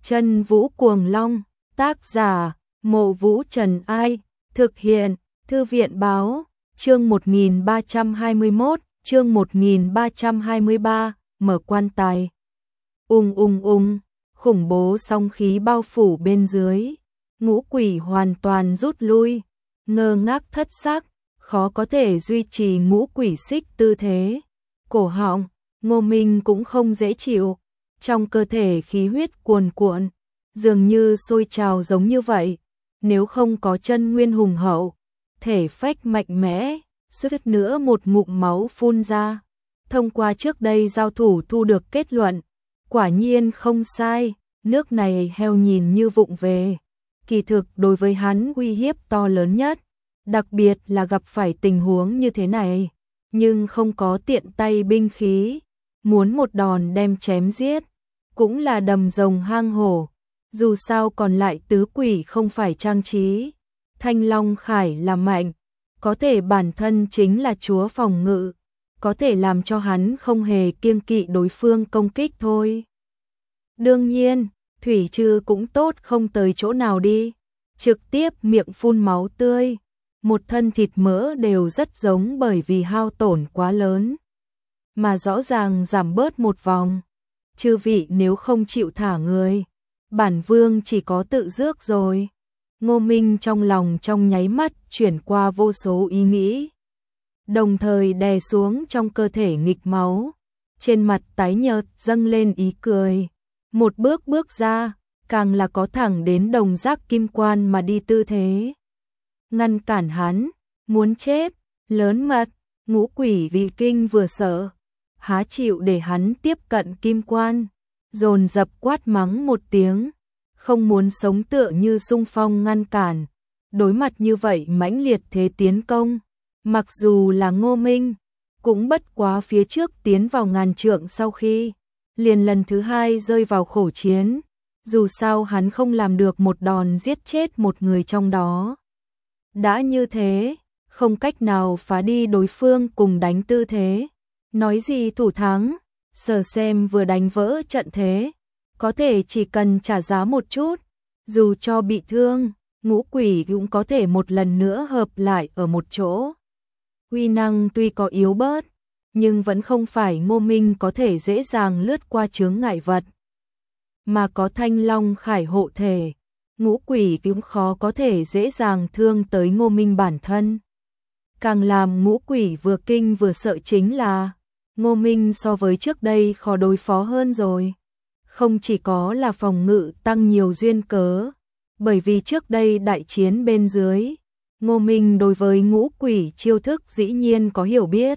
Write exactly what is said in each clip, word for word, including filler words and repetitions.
Chân Vũ Cuồng Long, tác giả, Mộ Vũ Trần Ai, thực hiện, Thư viện Báo, chương một nghìn ba trăm hai mươi mốt, chương một nghìn ba trăm hai mươi ba, mở quan tài. Ung ung ung, khủng bố song khí bao phủ bên dưới, ngũ quỷ hoàn toàn rút lui, ngơ ngác thất sắc, khó có thể duy trì ngũ quỷ xích tư thế. Cổ họng, Ngô Minh cũng không dễ chịu, trong cơ thể khí huyết cuồn cuộn, dường như sôi trào giống như vậy, nếu không có chân nguyên hùng hậu, thể phách mạnh mẽ, suýt nữa một ngụm máu phun ra. Thông qua trước đây giao thủ thu được kết luận, quả nhiên không sai, nước này heo nhìn như vụng về, kỳ thực đối với hắn uy hiếp to lớn nhất, đặc biệt là gặp phải tình huống như thế này, nhưng không có tiện tay binh khí, muốn một đòn đem chém giết, cũng là đầm rồng hang hổ, dù sao còn lại tứ quỷ không phải trang trí, Thanh Long Khải là mạnh, có thể bản thân chính là chúa phòng ngự, có thể làm cho hắn không hề kiêng kỵ đối phương công kích thôi. Đương nhiên, Thủy Trư cũng tốt không tới chỗ nào đi, trực tiếp miệng phun máu tươi, một thân thịt mỡ đều rất giống bởi vì hao tổn quá lớn, mà rõ ràng giảm bớt một vòng. Chư vị nếu không chịu thả người, bản vương chỉ có tự rước rồi. Ngô Minh trong lòng trong nháy mắt chuyển qua vô số ý nghĩ, đồng thời đè xuống trong cơ thể nghịch máu, trên mặt tái nhợt dâng lên ý cười, một bước bước ra, càng là có thẳng đến đồng giác kim quan mà đi tư thế. Ngăn cản hắn, muốn chết, lớn mật, ngũ quỷ vị kinh vừa sợ, há chịu để hắn tiếp cận kim quan, dồn dập quát mắng một tiếng, không muốn sống tựa như xung phong ngăn cản, đối mặt như vậy mãnh liệt thế tiến công, mặc dù là Ngô Minh, cũng bất quá phía trước tiến vào ngàn trượng sau khi, liền lần thứ hai rơi vào khổ chiến, dù sao hắn không làm được một đòn giết chết một người trong đó. Đã như thế, không cách nào phá đi đối phương cùng đánh tư thế, nói gì thủ thắng, sở xem vừa đánh vỡ trận thế, có thể chỉ cần trả giá một chút, dù cho bị thương, ngũ quỷ cũng có thể một lần nữa hợp lại ở một chỗ. Uy năng tuy có yếu bớt, nhưng vẫn không phải Ngô Minh có thể dễ dàng lướt qua chướng ngại vật, mà có Thanh Long Khải hộ thể, ngũ quỷ cũng khó có thể dễ dàng thương tới Ngô Minh bản thân. Càng làm ngũ quỷ vừa kinh vừa sợ chính là Ngô Minh so với trước đây khó đối phó hơn rồi. Không chỉ có là phòng ngự tăng nhiều duyên cớ, bởi vì trước đây đại chiến bên dưới, Ngô Minh đối với ngũ quỷ chiêu thức dĩ nhiên có hiểu biết.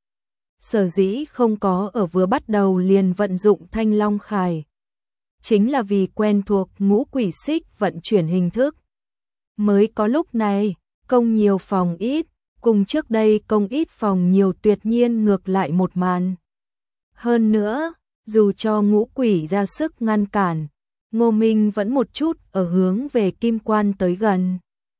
Sở dĩ không có ở vừa bắt đầu liền vận dụng Thanh Long Khải, chính là vì quen thuộc ngũ quỷ xích vận chuyển hình thức. Mới có lúc này, công nhiều phòng ít, cùng trước đây công ít phòng nhiều tuyệt nhiên ngược lại một màn. Hơn nữa, dù cho ngũ quỷ ra sức ngăn cản, Ngô Minh vẫn một chút ở hướng về kim quan tới gần.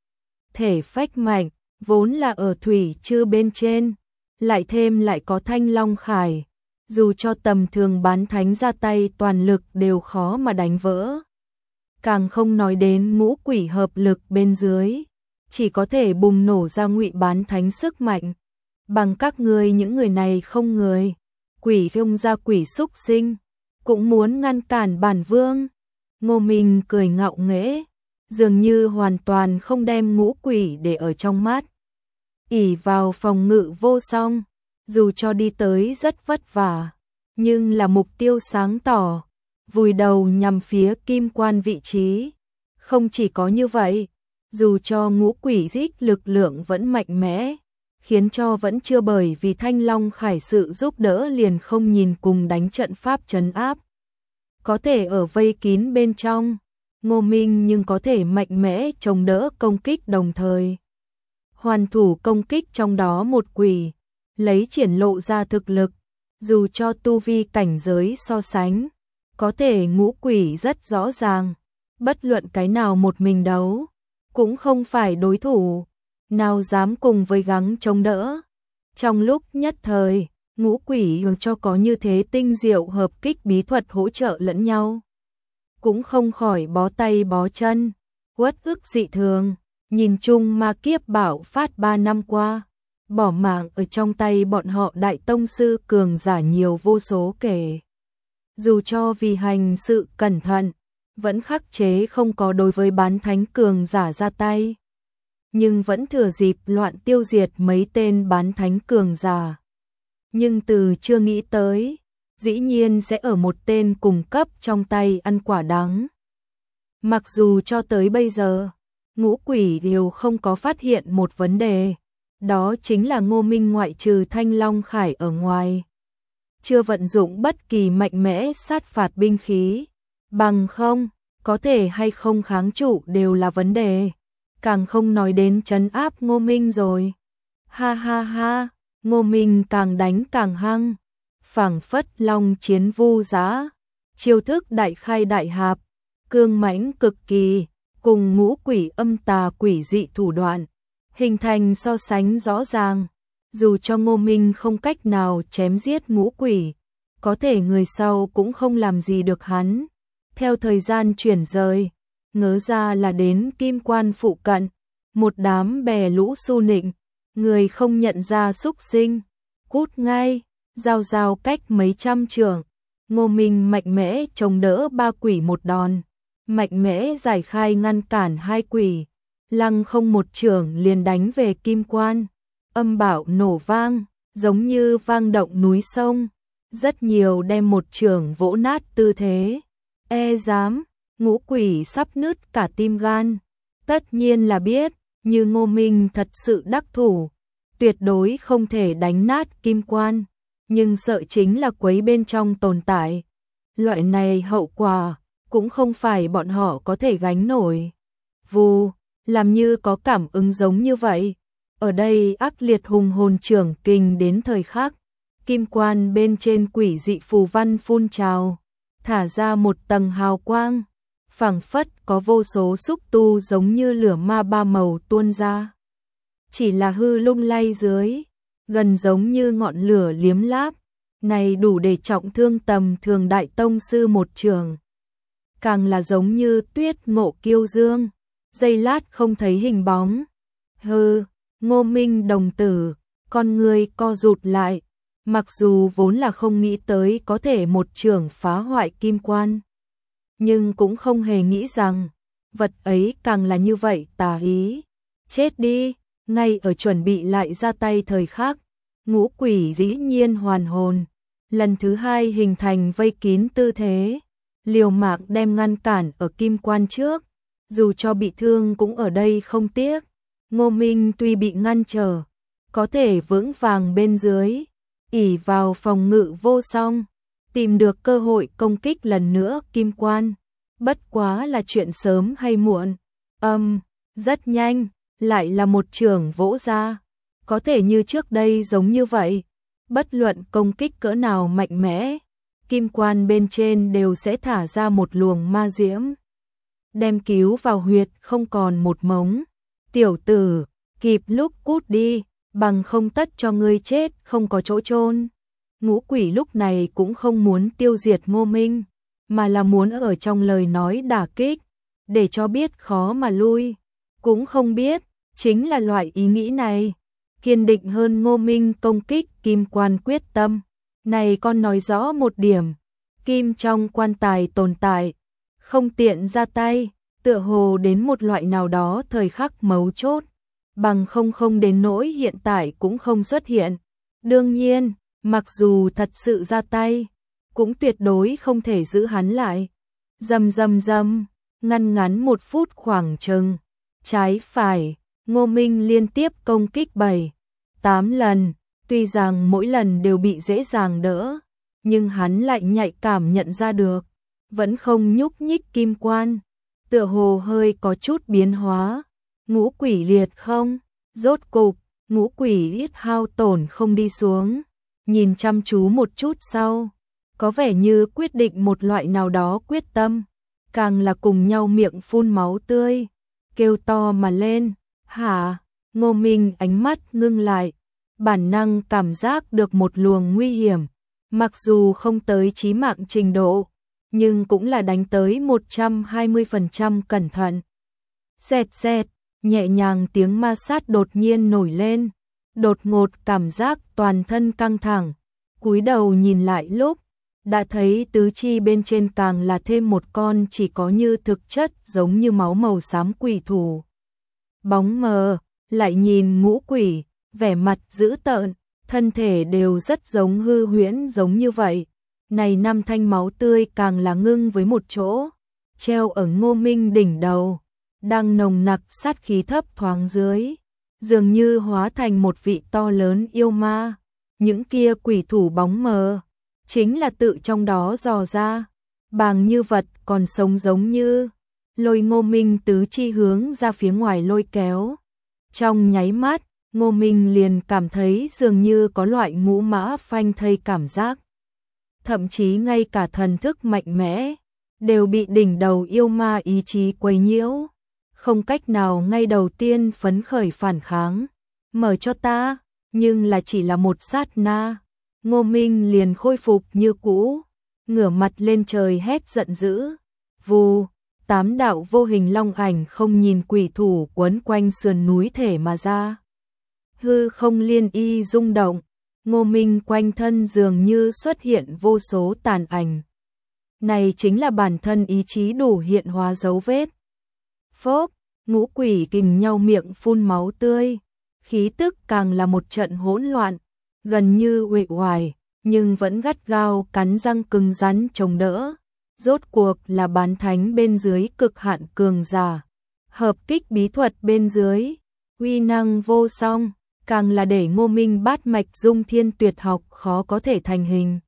Thể phách mạnh, vốn là ở Thủy Trư bên trên, lại thêm lại có Thanh Long Khải, dù cho tầm thường bán thánh ra tay toàn lực đều khó mà đánh vỡ. Càng không nói đến ngũ quỷ hợp lực bên dưới, chỉ có thể bùng nổ ra ngụy bán thánh sức mạnh. Bằng các ngươi những người này không người, quỷ không ra quỷ xúc sinh, cũng muốn ngăn cản bản vương. Ngô Minh cười ngạo nghễ, dường như hoàn toàn không đem ngũ quỷ để ở trong mắt. Ỷ vào phòng ngự vô song, dù cho đi tới rất vất vả, nhưng là mục tiêu sáng tỏ, vùi đầu nhằm phía kim quan vị trí. Không chỉ có như vậy, dù cho ngũ quỷ giết lực lượng vẫn mạnh mẽ, khiến cho vẫn chưa bởi vì Thanh Long Khải sự giúp đỡ liền không nhìn cùng đánh trận pháp trấn áp. Có thể ở vây kín bên trong, Ngô Minh nhưng có thể mạnh mẽ chống đỡ công kích đồng thời. Hoàn thủ công kích trong đó một quỷ, lấy triển lộ ra thực lực, dù cho tu vi cảnh giới so sánh, có thể ngũ quỷ rất rõ ràng, bất luận cái nào một mình đấu, cũng không phải đối thủ, nào dám cùng với gắng chống đỡ. Trong lúc nhất thời, ngũ quỷ hướng cho có như thế tinh diệu hợp kích bí thuật hỗ trợ lẫn nhau. cũng không khỏi bó tay bó chân, uất ức dị thường, nhìn chung ma kiếp bạo phát ba năm qua, bỏ mạng ở trong tay bọn họ đại tông sư cường giả nhiều vô số kể. Dù cho vì hành sự cẩn thận, vẫn khắc chế không có đối với bán thánh cường giả ra tay, nhưng vẫn thừa dịp loạn tiêu diệt mấy tên bán thánh cường giả. Nhưng từ chưa nghĩ tới, dĩ nhiên sẽ ở một tên cùng cấp trong tay ăn quả đắng. Mặc dù cho tới bây giờ, ngũ quỷ đều không có phát hiện một vấn đề, đó chính là Ngô Minh ngoại trừ Thanh Long Khải ở ngoài, chưa vận dụng bất kỳ mạnh mẽ sát phạt binh khí, bằng không, có thể hay không kháng trụ đều là vấn đề, càng không nói đến trấn áp Ngô Minh rồi. Ha ha ha, Ngô Minh càng đánh càng hăng, phảng phất long chiến vu giá, chiêu thức đại khai đại hạp, cương mãnh cực kỳ, cùng ngũ quỷ âm tà quỷ dị thủ đoạn, hình thành so sánh rõ ràng. Dù cho Ngô Minh không cách nào chém giết ngũ quỷ, có thể người sau cũng không làm gì được hắn. Theo thời gian chuyển rời, ngớ ra là đến Kim Quan phụ cận, một đám bè lũ su nịnh, người không nhận ra xúc sinh, cút ngay, giao giao cách mấy trăm trượng. Ngô Minh mạnh mẽ chống đỡ ba quỷ một đòn, mạnh mẽ giải khai ngăn cản hai quỷ, lăng không một chưởng liền đánh về Kim Quan. Âm bạo nổ vang, giống như vang động núi sông, rất nhiều đem một chưởng vỗ nát tư thế. E dám, ngũ quỷ sắp nứt cả tim gan. Tất nhiên là biết, như Ngô Minh thật sự đắc thủ, tuyệt đối không thể đánh nát Kim Quan, nhưng sợ chính là quấy bên trong tồn tại. Loại này hậu quả, cũng không phải bọn họ có thể gánh nổi. Vù, làm như có cảm ứng giống như vậy. Ở đây ác liệt hùng hồn trưởng kình đến thời khắc, Kim Quan bên trên quỷ dị phù văn phun trào, thả ra một tầng hào quang, phảng phất có vô số xúc tu giống như lửa ma ba màu tuôn ra. Chỉ là hư lung lay dưới, gần giống như ngọn lửa liếm láp, này đủ để trọng thương tầm thường đại tông sư một trường. Càng là giống như tuyết ngộ kiêu dương, giây lát không thấy hình bóng. Hừ, Ngô Minh đồng tử, con người co rụt lại, mặc dù vốn là không nghĩ tới có thể một trường phá hoại Kim Quan, nhưng cũng không hề nghĩ rằng, vật ấy càng là như vậy tà ý. Chết đi, ngay ở chuẩn bị lại ra tay thời khắc, ngũ quỷ dĩ nhiên hoàn hồn, lần thứ hai hình thành vây kín tư thế, liều mạng đem ngăn cản ở Kim Quan trước, dù cho bị thương cũng ở đây không tiếc. Ngô Minh tuy bị ngăn trở, có thể vững vàng bên dưới, ỷ vào phòng ngự vô song, tìm được cơ hội công kích lần nữa Kim Quan. Bất quá là chuyện sớm hay muộn. Âm, um, rất nhanh, lại là một trường vỗ ra. Có thể như trước đây giống như vậy, bất luận công kích cỡ nào mạnh mẽ, Kim Quan bên trên đều sẽ thả ra một luồng ma diễm, đem cứu vào huyệt không còn một mống. Tiểu tử, kịp lúc cút đi, bằng không tất cho ngươi chết không có chỗ chôn. Ngũ quỷ lúc này cũng không muốn tiêu diệt Ngô Minh, mà là muốn ở trong lời nói đả kích, để cho biết khó mà lui. Cũng không biết, chính là loại ý nghĩ này, kiên định hơn Ngô Minh công kích Kim Quan quyết tâm. Này con nói rõ một điểm, Kim trong quan tài tồn tại, không tiện ra tay, tựa hồ đến một loại nào đó thời khắc mấu chốt, bằng không không đến nỗi hiện tại cũng không xuất hiện. Đương nhiên, mặc dù thật sự ra tay, cũng tuyệt đối không thể giữ hắn lại. Rầm rầm rầm, ngăn ngắn một phút khoảng chừng, trái phải, Ngô Minh liên tiếp công kích bảy, tám lần, tuy rằng mỗi lần đều bị dễ dàng đỡ, nhưng hắn lại nhạy cảm nhận ra được, vẫn không nhúc nhích Kim Quan, tựa hồ hơi có chút biến hóa. Ngũ quỷ liệt không? Rốt cục, ngũ quỷ ít hao tổn không đi xuống, nhìn chăm chú một chút sau, có vẻ như quyết định một loại nào đó quyết tâm, càng là cùng nhau miệng phun máu tươi, kêu to mà lên. Hả? Ngô Minh ánh mắt ngưng lại, bản năng cảm giác được một luồng nguy hiểm, mặc dù không tới chí mạng trình độ, nhưng cũng là đánh tới một trăm hai mươi phần trăm cẩn thận. Xẹt xẹt, nhẹ nhàng tiếng ma sát đột nhiên nổi lên, đột ngột cảm giác toàn thân căng thẳng, cúi đầu nhìn lại lúc, đã thấy tứ chi bên trên càng là thêm một con chỉ có như thực chất giống như máu màu xám quỷ thủ. Bóng mờ, lại nhìn ngũ quỷ, vẻ mặt dữ tợn, thân thể đều rất giống hư huyễn giống như vậy. Này năm thanh máu tươi càng là ngưng với một chỗ, treo ở Ngô Minh đỉnh đầu, đang nồng nặc sát khí thấp thoáng dưới, dường như hóa thành một vị to lớn yêu ma. Những kia quỷ thủ bóng mờ, chính là tự trong đó dò ra, bàng như vật còn sống giống như, lôi Ngô Minh tứ chi hướng ra phía ngoài lôi kéo. Trong nháy mắt, Ngô Minh liền cảm thấy dường như có loại ngũ mã phanh thây cảm giác. Thậm chí ngay cả thần thức mạnh mẽ, đều bị đỉnh đầu yêu ma ý chí quấy nhiễu. Không cách nào ngay đầu tiên phấn khởi phản kháng. Mở cho ta, nhưng là chỉ là một sát na. Ngô Minh liền khôi phục như cũ, ngửa mặt lên trời hét giận dữ. Vù, tám đạo vô hình long ảnh không nhìn quỷ thủ quấn quanh sườn núi thể mà ra. Hư không liên y rung động, Ngô Minh quanh thân dường như xuất hiện vô số tàn ảnh. Này chính là bản thân ý chí đủ hiện hóa dấu vết. Phốp, ngũ quỷ kình nhau miệng phun máu tươi, khí tức càng là một trận hỗn loạn, gần như uể oải, nhưng vẫn gắt gao cắn răng cứng rắn chống đỡ. Rốt cuộc là bán thánh bên dưới cực hạn cường giả, hợp kích bí thuật bên dưới, uy năng vô song, càng là để Ngô Minh bát mạch dung thiên tuyệt học khó có thể thành hình.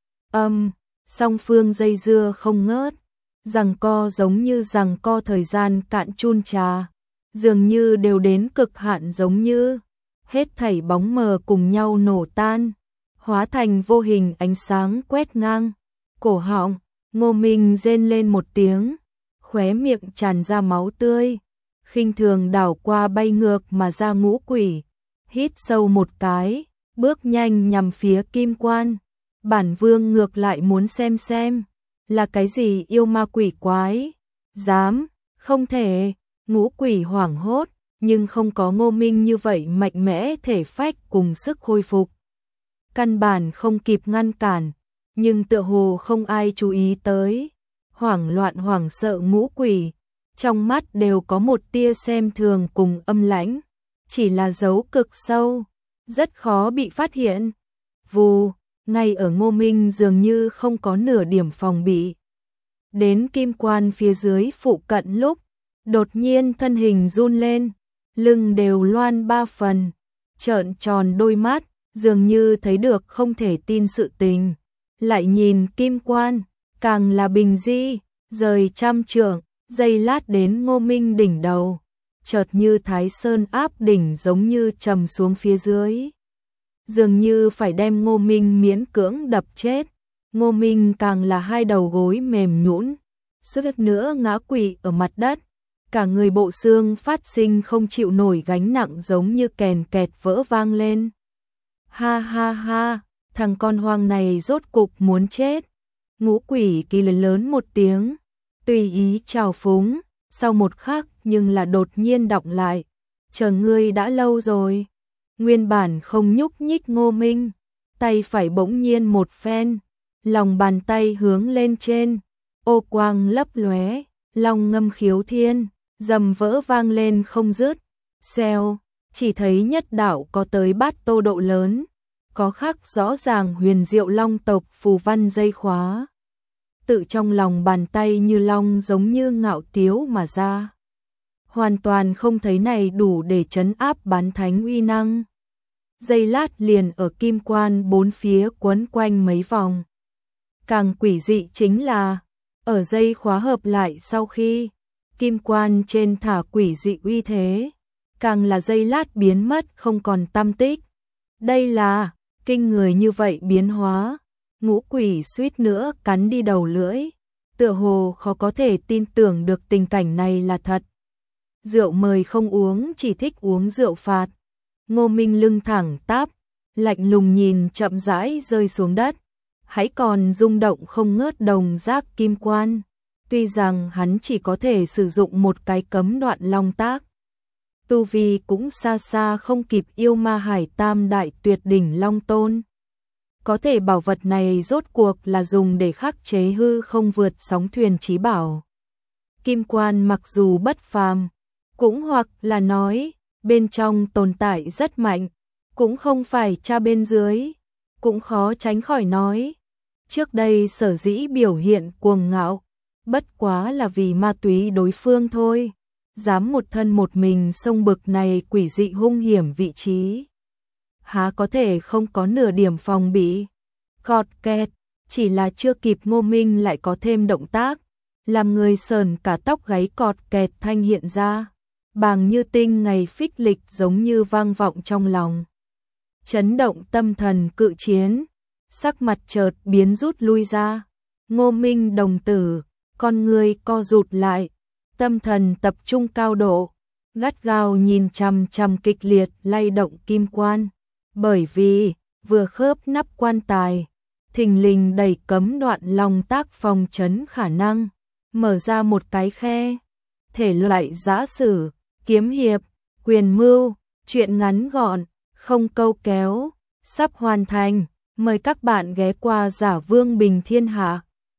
Âm, song phương dây dưa không ngớt, giằng co giống như giằng co thời gian cạn chun trà, dường như đều đến cực hạn giống như, hết thảy bóng mờ cùng nhau nổ tan, hóa thành vô hình ánh sáng quét ngang, cổ họng. Ngô Minh rên lên một tiếng, khóe miệng tràn ra máu tươi, khinh thường đảo qua bay ngược mà ra ngũ quỷ, hít sâu một cái, bước nhanh nhằm phía kim quan. Bản vương ngược lại muốn xem xem, là cái gì yêu ma quỷ quái, dám, không thể, ngũ quỷ hoảng hốt, nhưng không có Ngô Minh như vậy mạnh mẽ thể phách cùng sức khôi phục. Căn bản không kịp ngăn cản. Nhưng tựa hồ không ai chú ý tới, hoảng loạn hoảng sợ ngũ quỷ, trong mắt đều có một tia xem thường cùng âm lãnh, chỉ là dấu cực sâu, rất khó bị phát hiện. Vù, ngay ở Ngô Minh dường như không có nửa điểm phòng bị. Đến kim quan phía dưới phụ cận lúc, đột nhiên thân hình run lên, lưng đều loan ba phần, trợn tròn đôi mắt, dường như thấy được không thể tin sự tình. Lại nhìn kim quan, càng là bình di, rời trăm trượng, giây lát đến Ngô Minh đỉnh đầu, chợt như Thái Sơn áp đỉnh giống như trầm xuống phía dưới. Dường như phải đem Ngô Minh miễn cưỡng đập chết, Ngô Minh càng là hai đầu gối mềm nhũn, suýt nữa ngã quỵ ở mặt đất, cả người bộ xương phát sinh không chịu nổi gánh nặng giống như kèn kẹt vỡ vang lên. Ha ha ha! Thằng con hoang này rốt cục muốn chết. Ngũ quỷ kỳ lớn lớn một tiếng, tùy ý chào phúng, sau một khắc nhưng là đột nhiên đọng lại. Chờ ngươi đã lâu rồi. Nguyên bản không nhúc nhích Ngô Minh, tay phải bỗng nhiên một phen, lòng bàn tay hướng lên trên, ô quang lấp lóe, long ngâm khiếu thiên, dầm vỡ vang lên không dứt. Xèo, chỉ thấy nhất đạo có tới bát tô độ lớn, có khắc rõ ràng huyền diệu long tộc phù văn dây khóa. Tự trong lòng bàn tay như long giống như ngạo tiếu mà ra. Hoàn toàn không thấy này đủ để trấn áp bán thánh uy năng. Dây lát liền ở kim quan bốn phía quấn quanh mấy vòng. Càng quỷ dị chính là, ở dây khóa hợp lại sau khi, kim quan trên thả quỷ dị uy thế, càng là dây lát biến mất không còn tăm tích. Đây là kinh người như vậy biến hóa, ngũ quỷ suýt nữa cắn đi đầu lưỡi, tựa hồ khó có thể tin tưởng được tình cảnh này là thật. Rượu mời không uống, chỉ thích uống rượu phạt. Ngô Minh lưng thẳng tắp, lạnh lùng nhìn chậm rãi rơi xuống đất, hãy còn rung động không ngớt đồng giác kim quan. Tuy rằng hắn chỉ có thể sử dụng một cái cấm đoạn long tác, tu vi cũng xa xa không kịp yêu ma hải tam đại tuyệt đỉnh long tôn. Có thể bảo vật này rốt cuộc là dùng để khắc chế hư không vượt sóng thuyền chí bảo. Kim quan mặc dù bất phàm, cũng hoặc là nói, bên trong tồn tại rất mạnh, cũng không phải tra bên dưới, cũng khó tránh khỏi nói. Trước đây sở dĩ biểu hiện cuồng ngạo, bất quá là vì ma túy đối phương thôi, dám một thân một mình xông bực này quỷ dị hung hiểm vị trí. Há có thể không có nửa điểm phòng bị. Cọt kẹt, chỉ là chưa kịp Ngô Minh lại có thêm động tác, làm người sờn cả tóc gáy. Cọt kẹt thanh hiện ra, bàng như tinh ngày phích lịch giống như vang vọng trong lòng. Chấn động tâm thần cự chiến, sắc mặt chợt biến rút lui ra. Ngô Minh đồng tử, con người co rụt lại, tâm thần tập trung cao độ, gắt gao nhìn chằm chằm kịch liệt lay động kim quan, bởi vì vừa khớp nắp quan tài, thình lình đẩy cấm đoạn long tác phòng chấn khả năng, mở ra một cái khe. Thể loại giã sử, kiếm hiệp, quyền mưu, truyện ngắn gọn, không câu kéo, sắp hoàn thành. Mời các bạn ghé qua Giả Vương Bình Thiên Hạ.